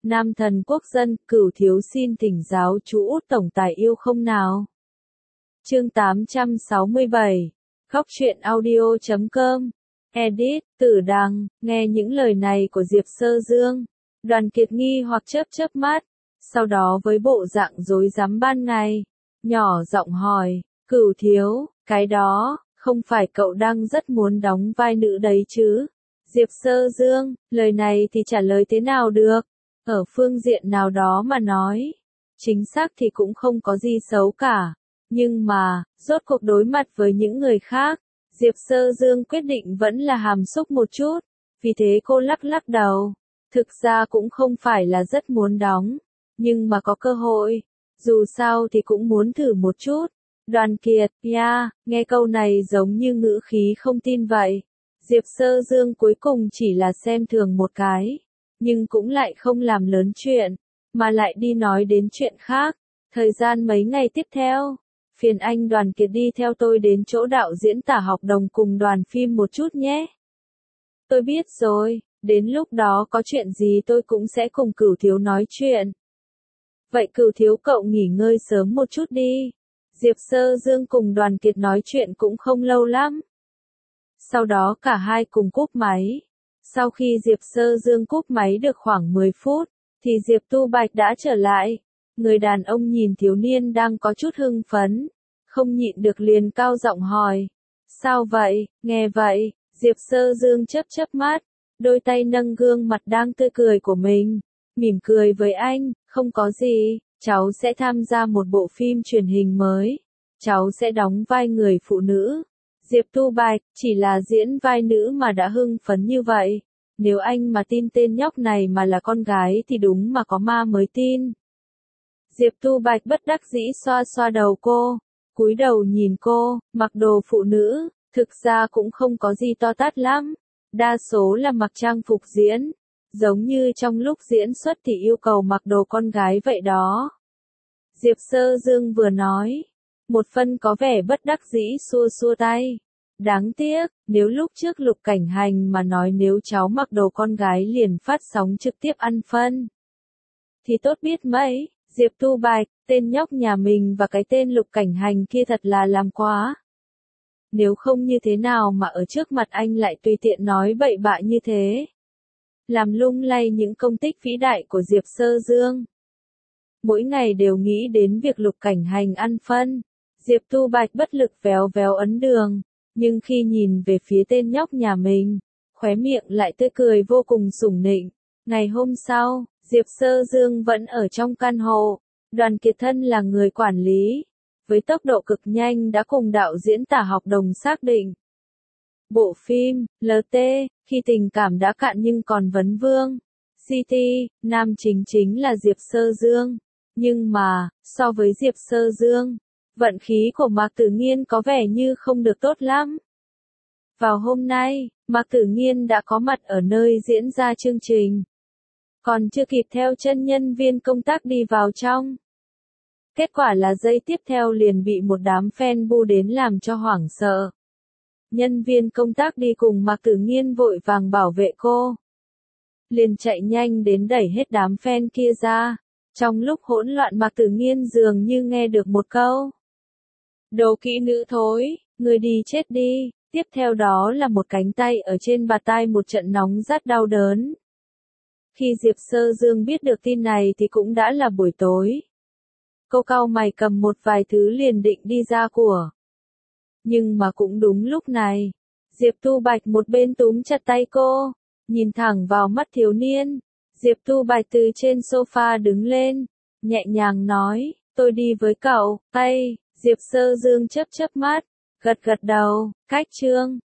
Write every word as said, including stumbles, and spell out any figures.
Nam thần quốc dân, Cửu thiếu xin thỉnh giáo chú Út tổng tài yêu không nào. Chương tám trăm sáu mươi bảy. Khóc chuyện audio chấm com. Edit, Tử Đằng, nghe những lời này của Diệp Sơ Dương. Đoàn Kiệt nghi hoặc chớp chớp mắt, sau đó với bộ dạng rối rắm ban ngày, nhỏ giọng hỏi, Cửu thiếu, cái đó, không phải cậu đang rất muốn đóng vai nữ đấy chứ? Diệp Sơ Dương, lời này thì trả lời thế nào được? Ở phương diện nào đó mà nói, chính xác thì cũng không có gì xấu cả. Nhưng mà, rốt cuộc đối mặt với những người khác, Diệp Sơ Dương quyết định vẫn là hàm xúc một chút. Vì thế cô lắc lắc đầu. Thực ra cũng không phải là rất muốn đóng, nhưng mà có cơ hội. Dù sao thì cũng muốn thử một chút. Đoàn Kiệt, ya, yeah, nghe câu này giống như ngữ khí không tin vậy. Diệp Sơ Dương cuối cùng chỉ là xem thường một cái, nhưng cũng lại không làm lớn chuyện, mà lại đi nói đến chuyện khác. Thời gian mấy ngày tiếp theo, phiền anh Đoàn Kiệt đi theo tôi đến chỗ đạo diễn Tả Học Đồng cùng đoàn phim một chút nhé. Tôi biết rồi, đến lúc đó có chuyện gì tôi cũng sẽ cùng Cửu thiếu nói chuyện. Vậy Cửu thiếu cậu nghỉ ngơi sớm một chút đi. Diệp Sơ Dương cùng Đoàn Kiệt nói chuyện cũng không lâu lắm. Sau đó cả hai cùng cúp máy. Sau khi Diệp Sơ Dương cúp máy được khoảng mười phút, thì Diệp Tu Bạch đã trở lại. Người đàn ông nhìn thiếu niên đang có chút hưng phấn, không nhịn được liền cao giọng hỏi. Sao vậy? Nghe vậy, Diệp Sơ Dương chớp chớp mắt, đôi tay nâng gương mặt đang tươi cười của mình, mỉm cười với anh, không có gì, cháu sẽ tham gia một bộ phim truyền hình mới. Cháu sẽ đóng vai người phụ nữ. Diệp Tu Bạch, chỉ là diễn vai nữ mà đã hưng phấn như vậy. Nếu anh mà tin tên nhóc này mà là con gái thì đúng mà có ma mới tin. Diệp Tu Bạch bất đắc dĩ xoa xoa đầu cô, cúi đầu nhìn cô, mặc đồ phụ nữ, thực ra cũng không có gì to tát lắm. Đa số là mặc trang phục diễn, giống như trong lúc diễn xuất thì yêu cầu mặc đồ con gái vậy đó. Diệp Sơ Dương vừa nói, một phân có vẻ bất đắc dĩ xua xua tay. Đáng tiếc, nếu lúc trước Lục Cảnh Hành mà nói nếu cháu mặc đồ con gái liền phát sóng trực tiếp ăn phân, thì tốt biết mấy. Diệp Tu Bạch, tên nhóc nhà mình và cái tên Lục Cảnh Hành kia thật là làm quá. Nếu không như thế nào mà ở trước mặt anh lại tùy tiện nói bậy bạ như thế. Làm lung lay những công tích vĩ đại của Diệp Sơ Dương. Mỗi ngày đều nghĩ đến việc Lục Cảnh Hành ăn phân. Diệp Tu Bạch bất lực véo véo ấn đường. Nhưng khi nhìn về phía tên nhóc nhà mình, khóe miệng lại tươi cười vô cùng sủng nịnh. Ngày hôm sau, Diệp Sơ Dương vẫn ở trong căn hộ. Đoàn Kiệt thân là người quản lý. Với tốc độ cực nhanh đã cùng đạo diễn Tả Học Đồng xác định. Bộ phim, lờ tê, khi tình cảm đã cạn nhưng còn vấn vương. xê tê, nam chính chính là Diệp Sơ Dương. Nhưng mà, so với Diệp Sơ Dương, vận khí của Mạc Tử Nghiên có vẻ như không được tốt lắm. Vào hôm nay, Mạc Tử Nghiên đã có mặt ở nơi diễn ra chương trình. Còn chưa kịp theo chân nhân viên công tác đi vào trong. Kết quả là giây tiếp theo liền bị một đám fan bu đến làm cho hoảng sợ. Nhân viên công tác đi cùng Mạc Tử Nghiên vội vàng bảo vệ cô. Liền chạy nhanh đến đẩy hết đám fan kia ra. Trong lúc hỗn loạn Mạc Tử Nghiên dường như nghe được một câu. Đồ kỹ nữ thối, người đi chết đi. Tiếp theo đó là một cánh tay ở trên bạt tai một trận nóng rát đau đớn. Khi Diệp Sơ Dương biết được tin này thì cũng đã là buổi tối. Cô cau mày cầm một vài thứ liền định đi ra của. Nhưng mà cũng đúng lúc này, Diệp Tu Bạch một bên túm chặt tay cô, nhìn thẳng vào mắt thiếu niên. Diệp Tu Bạch từ trên sofa đứng lên, nhẹ nhàng nói, tôi đi với cậu, tay. Diệp Sơ Dương chớp chớp mắt, gật gật đầu, cách chương.